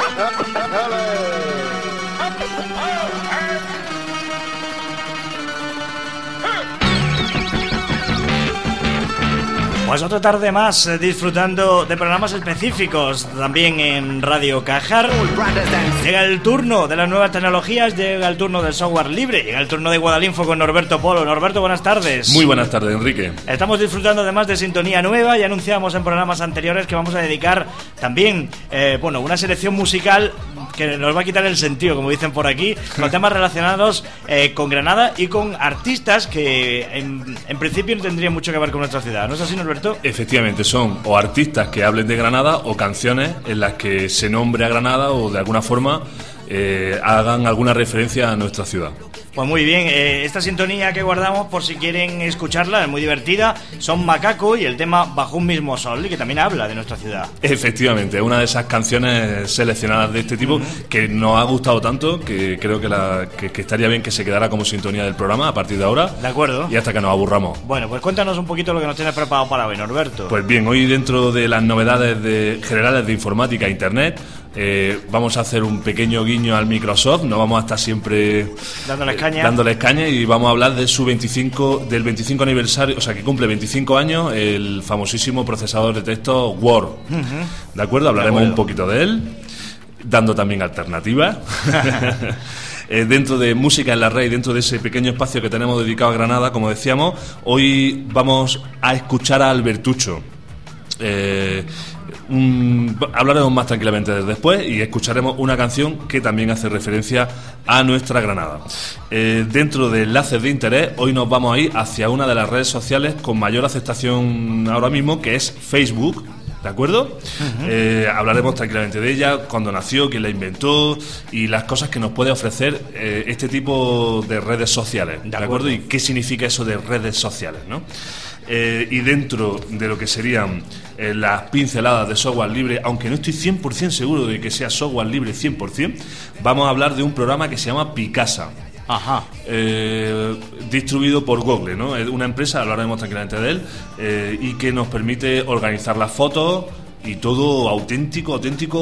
Pues otra tarde más disfrutando de programas específicos también en Radio Cajar. Llega el turno de las nuevas tecnologías, llega el turno del software libre, llega el turno de Guadalinfo con Norberto Polo. Norberto, buenas tardes. Muy buenas tardes, Enrique. Estamos disfrutando además de sintonía nueva y anunciamos en programas anteriores que vamos a dedicar también una selección musical que nos va a quitar el sentido, como dicen por aquí, con temas relacionados con Granada y con artistas que en principio no tendrían mucho que ver con nuestra ciudad. ¿No es así, Norberto? Efectivamente, son o artistas que hablen de Granada o canciones en las que se nombre a Granada o de alguna forma hagan alguna referencia a nuestra ciudad. Pues muy bien, esta sintonía que guardamos por si quieren escucharla, es muy divertida, son Macaco y el tema Bajo un mismo sol, y que también habla de nuestra ciudad. Efectivamente, es una de esas canciones seleccionadas de este tipo que nos ha gustado tanto que creo que estaría bien que se quedara como sintonía del programa a partir de ahora. De acuerdo. Y hasta que nos aburramos. Bueno, pues cuéntanos un poquito lo que nos tienes preparado para hoy, Norberto. Pues bien, hoy dentro de las novedades generales de informática e internet, vamos a hacer un pequeño guiño al Microsoft, no vamos a estar siempre dándoles caña y vamos a hablar de del 25 aniversario, o sea que cumple 25 años el famosísimo procesador de texto Word. ¿De acuerdo? Hablaremos un poquito de él, dando también alternativas. Dentro de Música en la Red, dentro de ese pequeño espacio que tenemos dedicado a Granada, como decíamos, hoy vamos a escuchar a Albertucho. Hablaremos más tranquilamente después y escucharemos una canción que también hace referencia a nuestra Granada. Dentro de enlaces de interés, hoy nos vamos a ir hacia una de las redes sociales con mayor aceptación ahora mismo, que es Facebook. ¿De acuerdo? Hablaremos tranquilamente de ella, cuándo nació, quién la inventó y las cosas que nos puede ofrecer este tipo de redes sociales. ¿De acuerdo? Y qué significa eso de redes sociales, ¿no? Y dentro de lo que serían las pinceladas de software libre, aunque no estoy 100% seguro de que sea software libre 100%, vamos a hablar de un programa que se llama Picasa. Ajá. Distribuido por Google, ¿no? Es una empresa, hablaremos tranquilamente de él, y que nos permite organizar las fotos y todo auténtico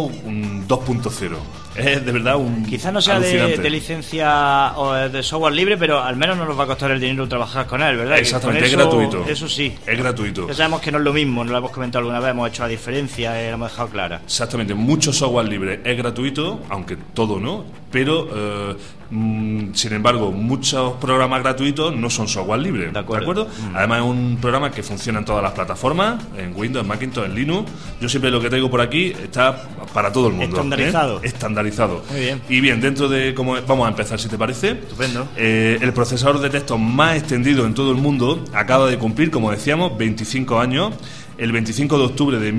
2.0. Es de verdad un quizás no sea de licencia o de software libre, pero al menos no nos va a costar el dinero trabajar con él, ¿verdad? Exactamente, es gratuito. Eso sí. Es gratuito. Ya sabemos que no es lo mismo, no lo hemos comentado alguna vez, hemos hecho la diferencia, lo hemos dejado clara. Exactamente, mucho software libre es gratuito, aunque todo no, pero sin embargo, muchos programas gratuitos no son software libre. ¿De acuerdo? Además es un programa que funciona en todas las plataformas, en Windows, en Macintosh, en Linux. Yo siempre lo que traigo por aquí está para todo el mundo. Estandarizado. Estandarizado. Muy bien. Y bien, dentro de vamos a empezar, si te parece. Estupendo. El procesador de texto más extendido en todo el mundo acaba de cumplir, como decíamos, 25 años. El 25 de octubre de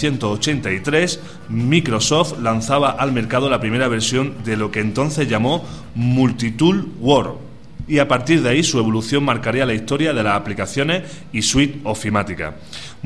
1983, Microsoft lanzaba al mercado la primera versión de lo que entonces llamó Multitool Word. Y a partir de ahí su evolución marcaría la historia de las aplicaciones y suite ofimática.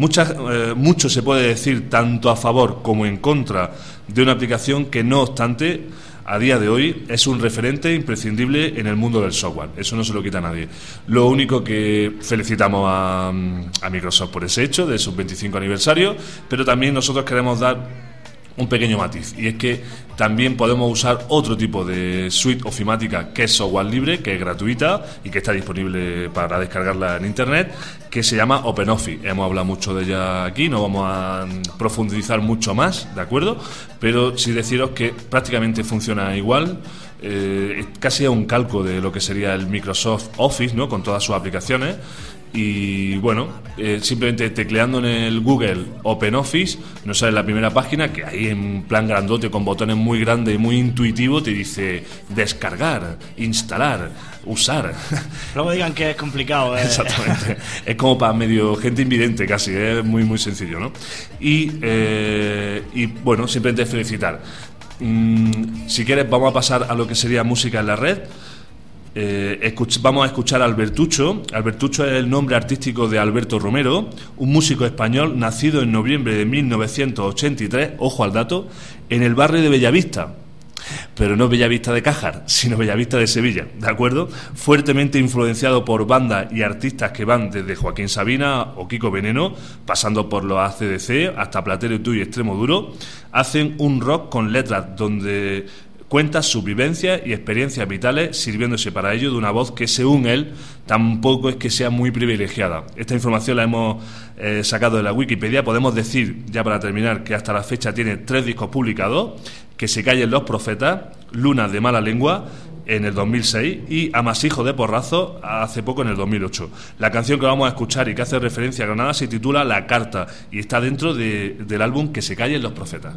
Mucho se puede decir tanto a favor como en contra de una aplicación que, no obstante, a día de hoy es un referente imprescindible en el mundo del software. Eso no se lo quita a nadie. Lo único que felicitamos a Microsoft por ese hecho de su 25 aniversario, pero también nosotros queremos dar un pequeño matiz, y es que también podemos usar otro tipo de suite ofimática que es software libre, que es gratuita y que está disponible para descargarla en internet, que se llama OpenOffice. Hemos hablado mucho de ella aquí, no vamos a profundizar mucho más, ¿de acuerdo? Pero sí deciros que prácticamente funciona igual. Casi es un calco de lo que sería el Microsoft Office, ¿no? Con todas sus aplicaciones. Y bueno, simplemente tecleando en el Google OpenOffice nos sale la primera página, que ahí en plan grandote con botones muy grandes y muy intuitivo te dice descargar, instalar, usar. Luego digan que es complicado. Exactamente. Es como para medio gente invidente casi, es muy muy sencillo, ¿no? Y bueno, simplemente felicitar. Si quieres vamos a pasar a lo que sería Música en la Red. Vamos a escuchar a Albertucho. Albertucho es el nombre artístico de Alberto Romero, un músico español nacido en noviembre de 1983, ojo al dato, en el barrio de Bellavista. pero no Bellavista de Cájar, sino Bellavista de Sevilla, ¿de acuerdo? Fuertemente influenciado por bandas y artistas que van desde Joaquín Sabina o Kiko Veneno, pasando por los AC/DC hasta Platero y Tú y Extremo Duro, hacen un rock con letras donde cuenta sus vivencias y experiencias vitales, sirviéndose para ello de una voz que, según él, tampoco es que sea muy privilegiada. Esta información la hemos sacado de la Wikipedia. Podemos decir, ya para terminar, que hasta la fecha tiene 3 discos publicados: Que se callen los profetas, Lunas de mala lengua, en el 2006, y Amasijo de porrazo, hace poco, en el 2008. La canción que vamos a escuchar y que hace referencia a Granada se titula La Carta y está dentro del álbum Que se callen los profetas.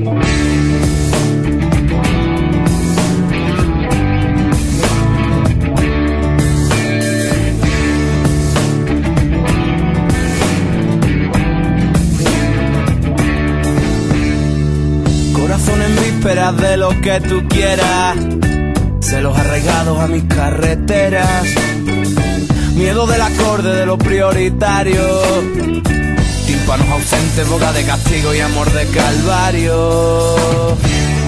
Esperas de lo que tú quieras, celos arraigados a mis carreteras, miedo del acorde de lo prioritario, tímpanos ausentes, boca de castigo y amor de calvario.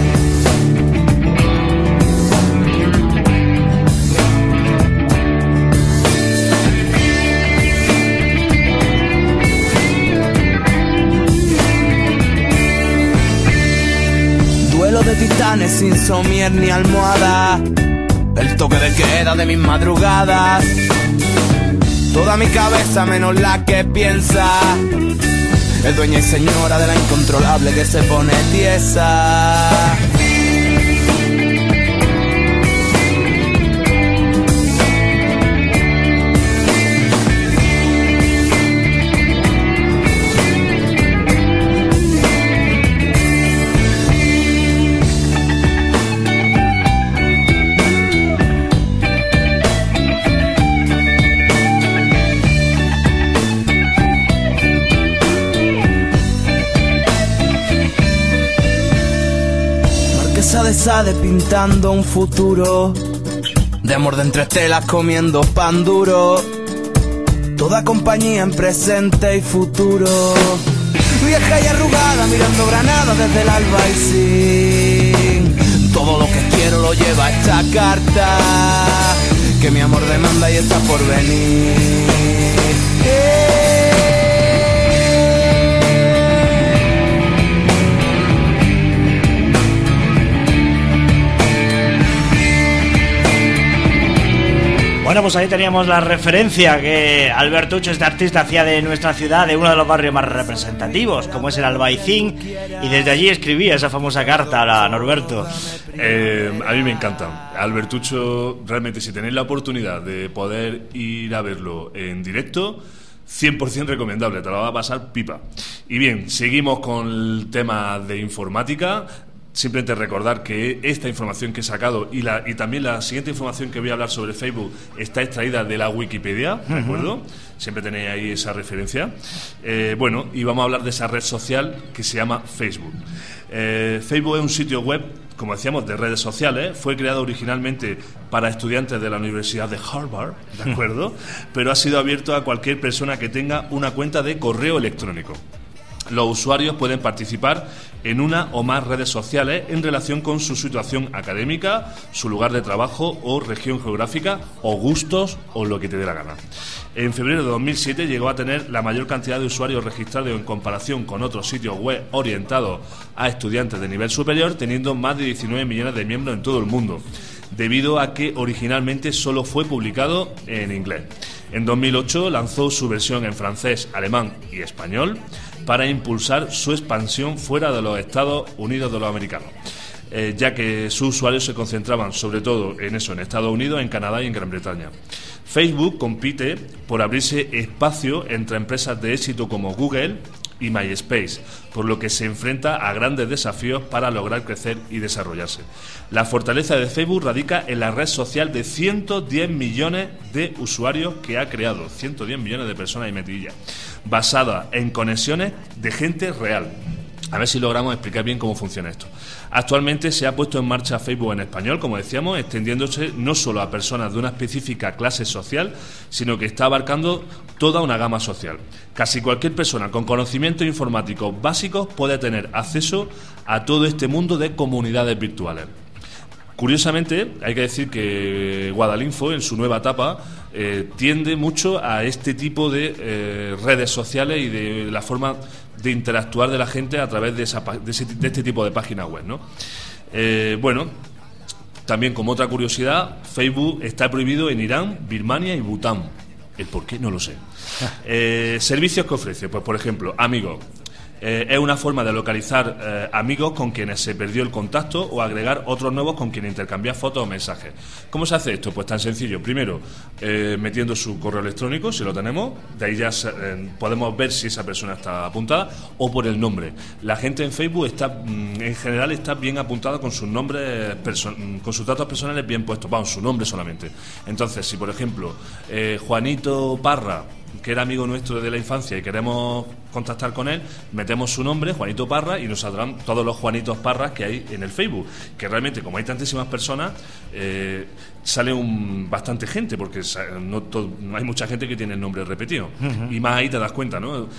De titanes sin somier ni almohada, el toque de queda de mis madrugadas, toda mi cabeza menos la que piensa, es dueña y señora de la incontrolable que se pone tiesa. De Sade pintando un futuro, de amor de entre telas comiendo pan duro, toda compañía en presente y futuro, vieja y arrugada mirando Granada desde el Albaicín. Todo lo que quiero lo lleva esta carta, que mi amor demanda y está por venir. Bueno, pues ahí teníamos la referencia que Albertucho, este artista, hacía de nuestra ciudad, de uno de los barrios más representativos, como es el Albaicín, y desde allí escribía esa famosa carta a Norberto. A mí me encanta. Albertucho, realmente, si tenéis la oportunidad de poder ir a verlo en directo, 100% recomendable, te lo va a pasar pipa. Y bien, seguimos con el tema de informática. Simplemente recordar que esta información que he sacado y también la siguiente información que voy a hablar sobre Facebook está extraída de la Wikipedia, ¿de acuerdo? Siempre tenéis ahí esa referencia. Bueno, y vamos a hablar de esa red social que se llama Facebook. Facebook es un sitio web, como decíamos, de redes sociales. Fue creado originalmente para estudiantes de la Universidad de Harvard, ¿de acuerdo? Pero ha sido abierto a cualquier persona que tenga una cuenta de correo electrónico. Los usuarios pueden participar en una o más redes sociales en relación con su situación académica, su lugar de trabajo o región geográfica, o gustos, o lo que te dé la gana. En febrero de 2007 llegó a tener la mayor cantidad de usuarios registrados en comparación con otros sitios web orientados a estudiantes de nivel superior, teniendo más de 19 millones de miembros en todo el mundo, debido a que originalmente solo fue publicado en inglés. En 2008 lanzó su versión en francés, alemán y español para impulsar su expansión fuera de los Estados Unidos de los americanos, ya que sus usuarios se concentraban sobre todo en Estados Unidos, en Canadá y en Gran Bretaña. Facebook compite por abrirse espacio entre empresas de éxito como Google y MySpace, por lo que se enfrenta a grandes desafíos para lograr crecer y desarrollarse. La fortaleza de Facebook radica en la red social de 110 millones de usuarios que ha creado, 110 millones de personas y metidillas, basada en conexiones de gente real. A ver si logramos explicar bien cómo funciona esto. Actualmente se ha puesto en marcha Facebook en español, como decíamos, extendiéndose no solo a personas de una específica clase social, sino que está abarcando toda una gama social. Casi cualquier persona con conocimientos informáticos básicos puede tener acceso a todo este mundo de comunidades virtuales. Curiosamente, hay que decir que Guadalinfo, en su nueva etapa, tiende mucho a este tipo de redes sociales y de la forma de interactuar de la gente a través de este tipo de páginas web, ¿no? Bueno, también como otra curiosidad, Facebook está prohibido en Irán, Birmania y Bután. ¿El por qué? No lo sé. Servicios que ofrece, pues por ejemplo, amigos. Es una forma de localizar amigos con quienes se perdió el contacto o agregar otros nuevos con quienes intercambiar fotos o mensajes. ¿Cómo se hace esto? Pues tan sencillo. Primero, metiendo su correo electrónico, si lo tenemos, de ahí ya podemos ver si esa persona está apuntada, o por el nombre. La gente en Facebook en general está bien apuntada con sus nombres, con sus datos personales bien puestos, vamos, su nombre solamente. Entonces, si por ejemplo Juanito Parra, que era amigo nuestro de la infancia y queremos contactar con él, metemos su nombre, Juanito Parra, y nos saldrán todos los Juanitos Parras que hay en el Facebook, que realmente, como hay tantísimas personas, sale bastante gente, porque no hay mucha gente que tiene el nombre repetido. Uh-huh. Y más ahí te das cuenta, ¿no?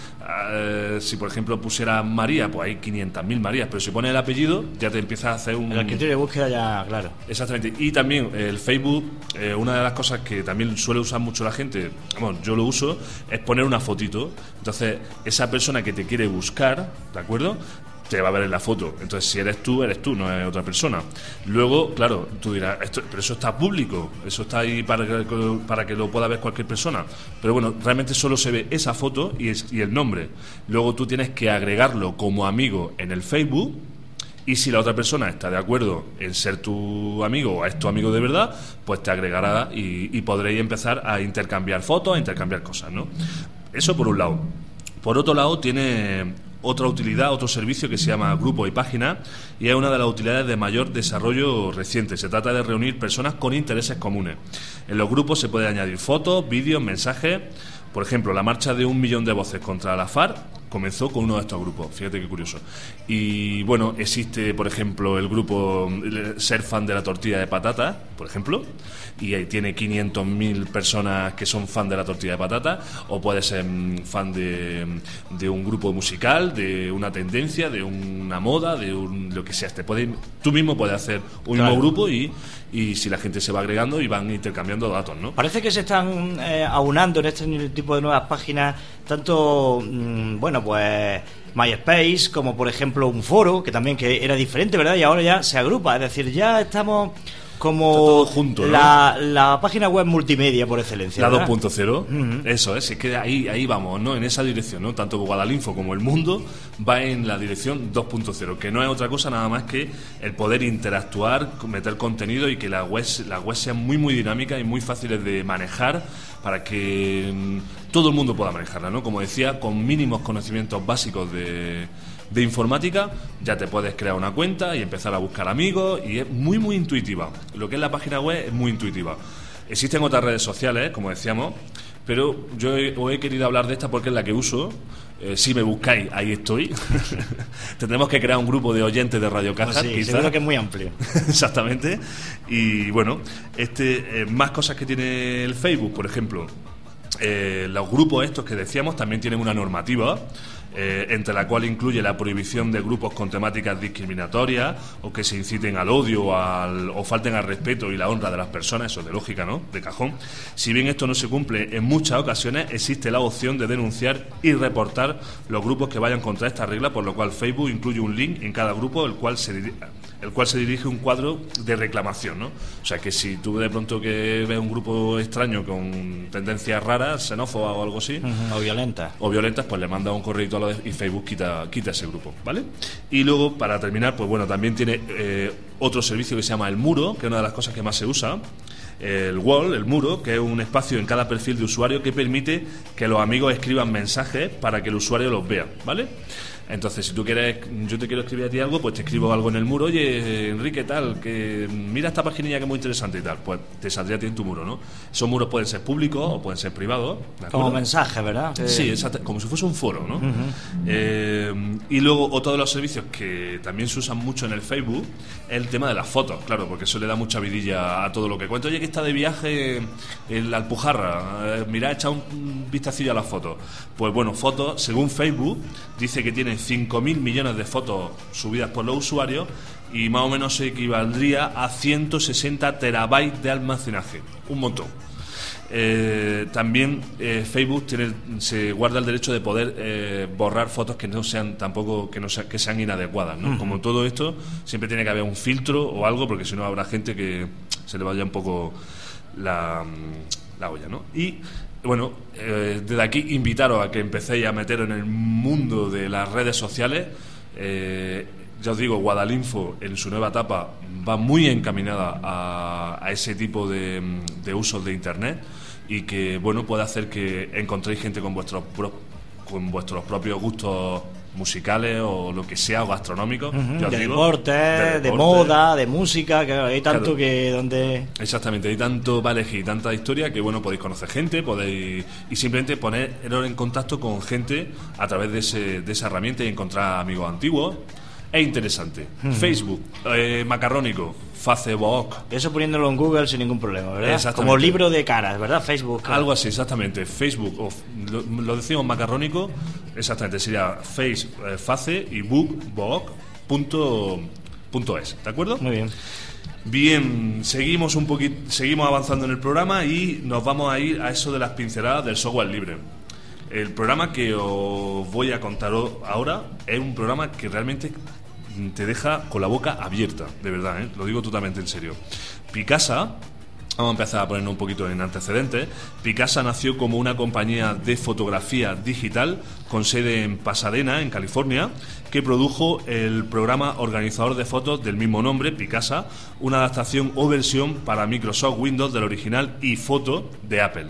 Si por ejemplo pusiera María, pues hay 500.000 Marías, pero si pones el apellido ya te empiezas a hacer el criterio de búsqueda ya, claro. Exactamente. Y también el Facebook, una de las cosas que también suele usar mucho la gente, bueno, yo lo uso, es poner una fotito. Entonces esa persona que te quiere buscar, ¿de acuerdo?, te va a ver en la foto. Entonces, si eres tú, no es otra persona. Luego, claro, tú dirás, pero eso está público, eso está ahí para que lo pueda ver cualquier persona. Pero bueno, realmente solo se ve esa foto y el nombre. Luego tú tienes que agregarlo como amigo en el Facebook, y si la otra persona está de acuerdo en ser tu amigo o es tu amigo de verdad, pues te agregará y podréis empezar a intercambiar fotos, a intercambiar cosas, ¿no? Eso por un lado. Por otro lado, tiene otra utilidad, otro servicio que se llama Grupo y Página, y es una de las utilidades de mayor desarrollo reciente. Se trata de reunir personas con intereses comunes. En los grupos se puede añadir fotos, vídeos, mensajes. Por ejemplo, la marcha de 1 millón de voces contra la FARC comenzó con uno de estos grupos. Fíjate qué curioso. Y bueno, existe, por ejemplo, el grupo Ser Fan de la Tortilla de Patata, por ejemplo, y ahí tiene 500.000 personas que son fan de la tortilla de patata, o puedes ser fan de un grupo musical, de una tendencia, de una moda, de lo que sea. Tú mismo puedes hacer un mismo grupo y si la gente se va agregando y van intercambiando datos, ¿no? Parece que se están aunando en este tipo de nuevas páginas tanto, bueno, pues MySpace, como por ejemplo un foro, que también que era diferente, ¿verdad? Y ahora ya se agrupa, es decir, ya estamos como todo junto, ¿no? la página web multimedia por excelencia, la 2.0. Uh-huh. Eso es que ahí vamos, ¿no? En esa dirección, ¿no? Tanto Guadalinfo como el mundo va en la dirección 2.0, que no es otra cosa nada más que el poder interactuar, meter contenido y que la web sea muy muy dinámica y muy fáciles de manejar para que todo el mundo pueda manejarla, ¿no? Como decía, con mínimos conocimientos básicos de informática ya te puedes crear una cuenta y empezar a buscar amigos, y es muy muy intuitiva. Lo que es la página web es muy intuitiva. Existen otras redes sociales, como decíamos, pero yo os he querido hablar de esta porque es la que uso. Si me buscáis, ahí estoy. Tendremos que crear un grupo de oyentes de Radio Caja. Pues sí, seguro que es muy amplio. Exactamente. Y bueno, más cosas que tiene el Facebook, por ejemplo. Los grupos estos que decíamos también tienen una normativa, entre la cual incluye la prohibición de grupos con temáticas discriminatorias o que se inciten al odio o falten al respeto y la honra de las personas. Eso de lógica, ¿no? De cajón. Si bien esto no se cumple en muchas ocasiones, existe la opción de denunciar y reportar los grupos que vayan contra esta regla, por lo cual Facebook incluye un link en cada grupo el cual se dirige un cuadro de reclamación, ¿no? O sea que si tú de pronto que ves un grupo extraño con tendencias raras, xenófobas o algo así, o violentas, pues le mandas un correo y Facebook quita ese grupo, ¿vale? Y luego, para terminar, pues bueno, también tiene otro servicio que se llama el muro, que es una de las cosas que más se usa. El wall, el muro, que es un espacio en cada perfil de usuario que permite que los amigos escriban mensajes para que el usuario los vea, ¿vale? Entonces, si tú quieres, yo te quiero escribir a ti algo, pues te escribo algo en el muro. Oye, Enrique, tal, que mira esta paginilla que es muy interesante y tal. Pues te saldría a ti en tu muro, ¿no? Esos muros pueden ser públicos o pueden ser privados, ¿de acuerdo? Como mensaje, ¿verdad? Sí, exacto, como si fuese un foro, ¿no? Uh-huh. Y luego, otro de los servicios que también se usan mucho en el Facebook es el tema de las fotos, claro, porque eso le da mucha vidilla a todo lo que cuento. Oye, que está de viaje en la Alpujarra, mira, echa un vistacillo a las fotos. Pues bueno, fotos, según Facebook, dice que tienen 5.000 millones de fotos subidas por los usuarios, y más o menos se equivaldría a 160 terabytes de almacenaje. Un montón. También Facebook se guarda el derecho de poder borrar fotos que no sean tampoco que sean inadecuadas, ¿no? Como todo esto siempre tiene que haber un filtro o algo, porque si no habrá gente que se le vaya un poco la olla, ¿no? Y bueno, desde aquí invitaros a que empecéis a meteros en el mundo de las redes sociales. Ya os digo, Guadalinfo en su nueva etapa va muy encaminada a ese tipo de usos de Internet, y que bueno, puede hacer que encontréis gente con vuestros propios gustos musicales o lo que sea, o gastronómicos, de deporte, de moda, de música, que hay tanto, claro, que donde... Exactamente, hay tanto para elegir, tanta historia, que bueno, podéis conocer gente, podéis y simplemente poneros en contacto con gente a través de esa herramienta y encontrar amigos antiguos. Es interesante. Facebook, Macarrónico, Facebook. Eso poniéndolo en Google sin ningún problema, ¿verdad? Como libro de caras, ¿verdad? Facebook. Algo así, exactamente. Facebook, lo decimos Macarrónico, exactamente, sería face y book.es, ¿de acuerdo? Muy bien. Bien, seguimos avanzando en el programa y nos vamos a ir a eso de las pinceladas del software libre. El programa que os voy a contar ahora es un programa que realmente te deja con la boca abierta, de verdad, lo digo totalmente en serio. Picasa, vamos a empezar a ponernos un poquito en antecedentes. Picasa nació como una compañía de fotografía digital con sede en Pasadena, en California, que produjo el programa organizador de fotos del mismo nombre, Picasa, una adaptación o versión para Microsoft Windows del original iPhoto de Apple.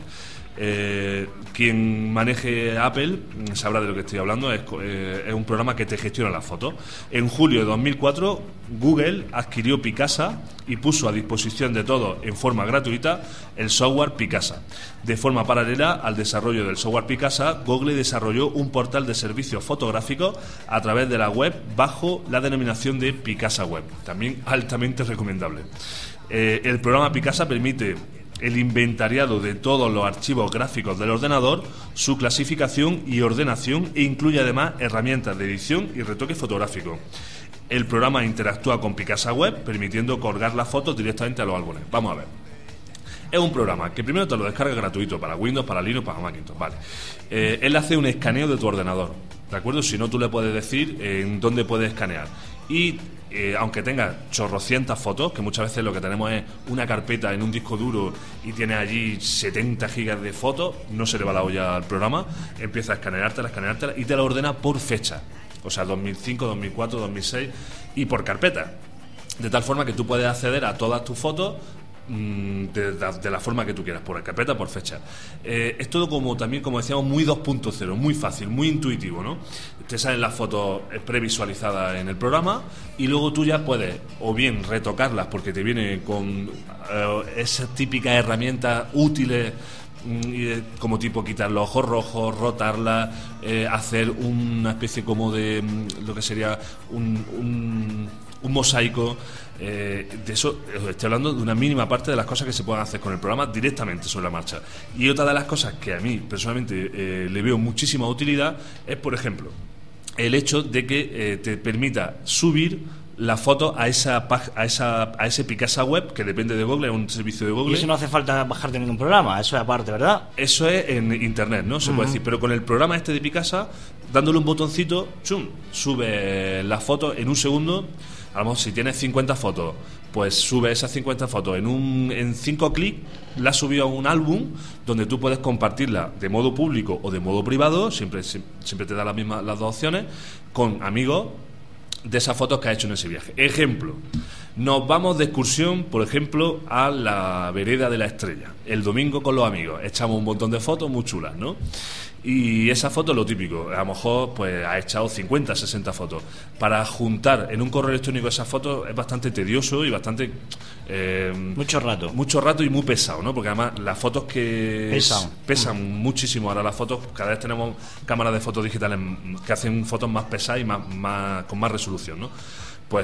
Quien maneje Apple sabrá de lo que estoy hablando. Es un programa que te gestiona las fotos. En julio de 2004 Google adquirió Picasa y puso a disposición de todos en forma gratuita el software Picasa. De forma paralela al desarrollo del software Picasa, Google desarrolló un portal de servicios fotográficos a través de la web bajo la denominación de Picasa Web, también altamente recomendable. El programa Picasa permite el inventariado de todos los archivos gráficos del ordenador, su clasificación y ordenación, e incluye además herramientas de edición y retoque fotográfico. El programa interactúa con Picasa Web, permitiendo colgar las fotos directamente a los álbumes. Vamos a ver. Es un programa que primero te lo descarga gratuito para Windows, para Linux, para Macintosh. Vale. Él hace un escaneo de tu ordenador, ¿de acuerdo? Si no, tú le puedes decir en dónde puedes escanear. Y aunque tenga chorrocientas fotos, que muchas veces lo que tenemos es una carpeta en un disco duro y tiene allí 70 gigas de fotos, no se le va la olla al programa, empieza a escaneártela y te la ordena por fecha, o sea, 2005, 2004, 2006, y por carpeta, de tal forma que tú puedes acceder a todas tus fotos de la forma que tú quieras, por carpeta, por fecha. Es todo también, como decíamos, muy 2.0, muy fácil, muy intuitivo, ¿no? Te salen las fotos previsualizadas en el programa y luego tú ya puedes o bien retocarlas porque te viene con esas típicas herramientas útiles, como tipo quitar los ojos rojos, rotarla, hacer una especie como de lo que sería un mosaico. De eso os estoy hablando de una mínima parte de las cosas que se pueden hacer con el programa directamente sobre la marcha. Y otra de las cosas que a mí personalmente le veo muchísima utilidad es, por ejemplo, el hecho de que te permita subir la foto a ese Picasa Web, que depende de Google, es un servicio de Google. Y eso no hace falta bajarte ningún programa, eso es aparte, ¿verdad? Eso es en internet, ¿no? Se puede decir, pero con el programa este de Picasa, dándole un botoncito, ¡chum!, sube las fotos en un segundo. A lo mejor si tienes 50 fotos, pues sube esas 50 fotos en 5 clics, la subió a un álbum donde tú puedes compartirla de modo público o de modo privado, siempre te da las dos opciones, con amigos de esas fotos que has hecho en ese viaje. Ejemplo, nos vamos de excursión, por ejemplo, a la vereda de la Estrella, el domingo con los amigos, echamos un montón de fotos muy chulas, ¿no? Y esa foto es lo típico, a lo mejor pues has echado 50, 60 fotos. Para juntar en un correo electrónico esas fotos es bastante tedioso y bastante... mucho rato y muy pesado, ¿no? Porque además las fotos que pesan muchísimo. Ahora las fotos, cada vez tenemos cámaras de fotos digitales que hacen fotos más pesadas y con más resolución, ¿no? Pues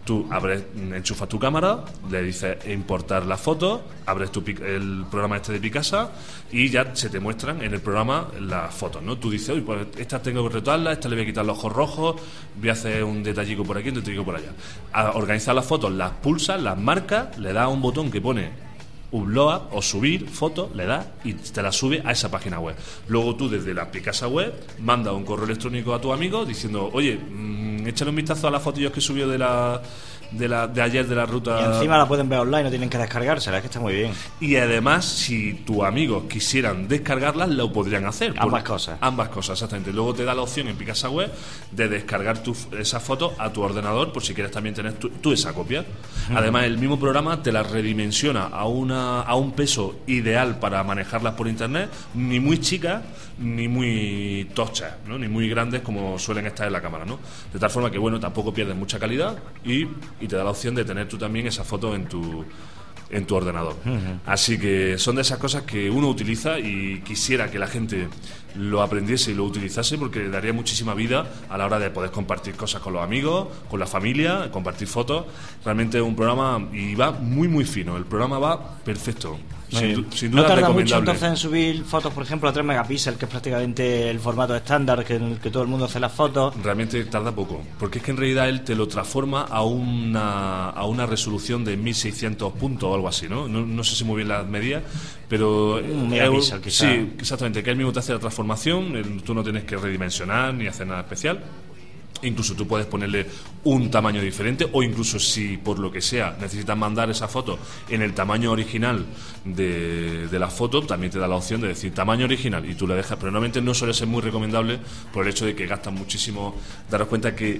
Tú enchufas tu cámara, le dices importar la foto, abres el programa de Picasa y ya se te muestran en el programa las fotos, ¿no? Tú dices, oye, pues esta tengo que retocarla, esta le voy a quitar los ojos rojos, voy a hacer un detallico por aquí, un detallico por allá. A organizar las fotos, las pulsas, las marcas, le das a un botón que pone upload o subir fotos, le das y te la sube a esa página web. Luego tú desde la Picasa web mandas un correo electrónico a tu amigo diciendo, oye, échale un vistazo a las fotillos que subió de ayer de la ruta. Y encima la pueden ver online, no tienen que descargársela, es que está muy bien. Y además, si tus amigos quisieran descargarlas, lo podrían hacer. Ambas cosas, exactamente. Luego te da la opción en Picasa web de descargar esas fotos a tu ordenador por si quieres también tener tú esa copia. Además, el mismo programa te las redimensiona a un peso ideal para manejarlas por internet, ni muy chicas ni muy tochas, ¿no? Ni muy grandes como suelen estar en la cámara, ¿no? De tal forma que, bueno, tampoco pierdes mucha calidad y te da la opción de tener tú también esa foto en tu ordenador. Así que son de esas cosas que uno utiliza y quisiera que la gente lo aprendiese y lo utilizase, porque le daría muchísima vida a la hora de poder compartir cosas con los amigos, con la familia, compartir fotos. Realmente es un programa y va muy muy fino, el programa va perfecto. Sin duda no tarda mucho recomendable. entonces en subir fotos, por ejemplo, a 3 megapíxeles, que es prácticamente el formato estándar en el que todo el mundo hace las fotos. Realmente tarda poco, porque es que en realidad él te lo transforma a una resolución de 1600 puntos o algo así, ¿no? No sé si muy bien las medidas, pero un megapíxel quizá. Sí, exactamente, que él mismo te hace la transformación, tú no tienes que redimensionar ni hacer nada especial. Incluso tú puedes ponerle un tamaño diferente, o incluso si por lo que sea necesitas mandar esa foto en el tamaño original de la foto, también te da la opción de decir tamaño original y tú le dejas. Pero normalmente no suele ser muy recomendable por el hecho de que gastan muchísimo. Daros cuenta que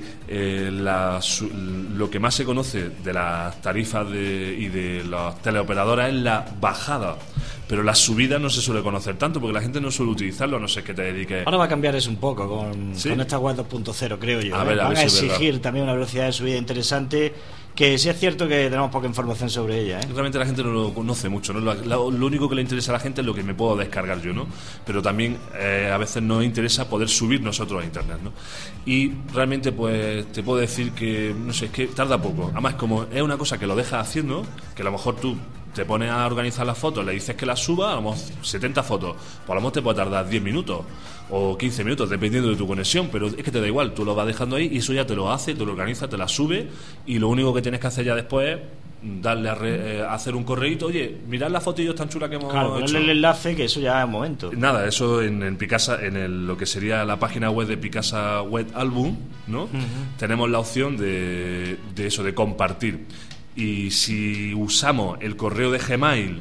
lo que más se conoce de las tarifas y de las teleoperadoras es la bajada, pero la subida no se suele conocer tanto porque la gente no suele utilizarlo, a no ser que te dediques. Ahora va a cambiar eso un poco con esta web 2.0, creo yo. Van a exigir también una velocidad de subida interesante, que sí es cierto que tenemos poca información sobre ella, ¿eh? Realmente la gente no lo conoce mucho, ¿no? Lo único que le interesa a la gente es lo que me puedo descargar yo, ¿no? Pero también a veces nos interesa poder subir nosotros a internet, ¿no? Y realmente pues te puedo decir que, no sé, es que tarda poco. Además, como es una cosa que lo dejas haciendo, que a lo mejor tú te pones a organizar las fotos, le dices que las suba, a lo mejor 70 fotos, pues a lo mejor te puede tardar 10 minutos o 15 minutos, dependiendo de tu conexión, pero es que te da igual, tú lo vas dejando ahí y eso ya te lo hace, te lo organiza, te la sube, y lo único que tienes que hacer ya después es darle a hacer un correíto, oye, mirad las fotillos tan chulas que hemos hecho. Ponerle el enlace, que eso ya es un momento. Nada, eso en Picasa, lo que sería la página web de Picasa Web Album, ¿no? Tenemos la opción de eso, de compartir. Y si usamos el correo de Gmail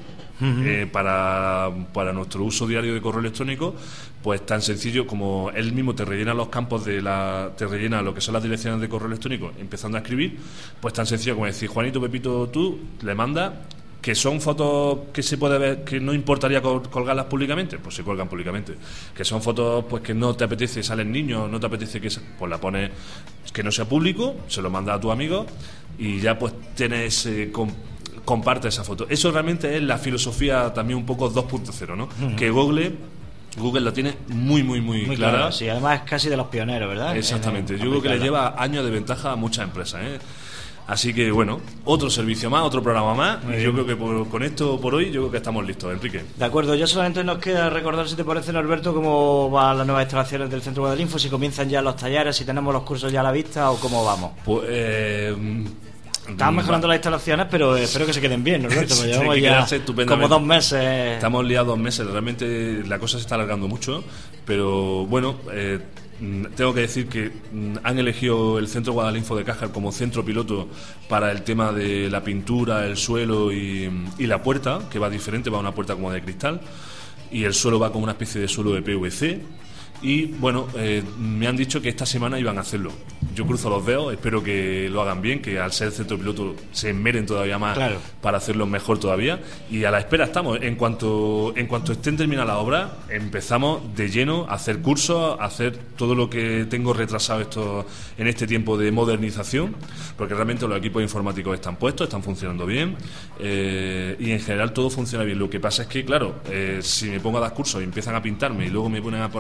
para nuestro uso diario de correo electrónico, pues tan sencillo como él mismo te rellena los campos te rellena lo que son las direcciones de correo electrónico empezando a escribir, pues tan sencillo como decir, Juanito, Pepito, tú le mandas, que son fotos que se puede ver, que no importaría colgarlas públicamente, pues se cuelgan públicamente. Que son fotos pues que no te apetece, salen niños, no te apetece pues la pones que no sea público, se lo mandas a tu amigo y ya pues tienes comparte esa foto. Eso realmente es la filosofía también un poco 2.0, ¿no? Que Google la tiene muy clara. Claro, sí, además es casi de los pioneros, ¿verdad? Exactamente. Yo creo que le lleva años de ventaja a muchas empresas, ¿eh? Así que bueno, otro servicio más, otro programa más. Y yo creo que con esto por hoy, yo creo que estamos listos, Enrique. De acuerdo, ya solamente nos queda recordar, si te parece, Norberto, cómo van las nuevas instalaciones del Centro Guadalinfo, si comienzan ya los talleres, si tenemos los cursos ya a la vista o cómo vamos. Pues están mejorando las instalaciones, pero espero que se queden bien, Norberto, porque llevamos ya como 2 meses. Estamos liados 2 meses, realmente la cosa se está alargando mucho, pero bueno, tengo que decir que han elegido el Centro Guadalinfo de Cájar como centro piloto para el tema de la pintura, el suelo y la puerta, que va diferente, va a una puerta como de cristal, y el suelo va como una especie de suelo de PVC. Y bueno, me han dicho que esta semana iban a hacerlo. Yo cruzo los dedos, espero que lo hagan bien, que al ser el centro piloto se esmeren todavía más para hacerlo mejor todavía. Y a la espera estamos. En cuanto estén terminadas las obras, empezamos de lleno a hacer cursos, a hacer todo lo que tengo retrasado en este tiempo de modernización, porque realmente los equipos informáticos están puestos, están funcionando bien, y en general todo funciona bien. Lo que pasa es que, claro, si me pongo a dar cursos y empiezan a pintarme y luego me ponen a poner el suelo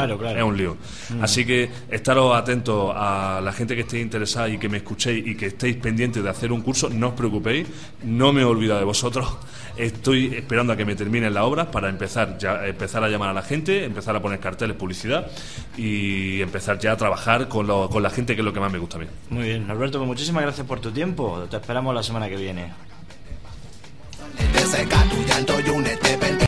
Claro. Es un lío. Así que estaros atentos a la gente que estéis interesada y que me escuchéis y que estéis pendientes de hacer un curso. No os preocupéis, no me he olvidado de vosotros. Estoy esperando a que me terminen las obras para empezar a llamar a la gente, empezar a poner carteles, publicidad y empezar ya a trabajar con la gente, que es lo que más me gusta a mí. Muy bien, Alberto, pues muchísimas gracias por tu tiempo. Te esperamos la semana que viene.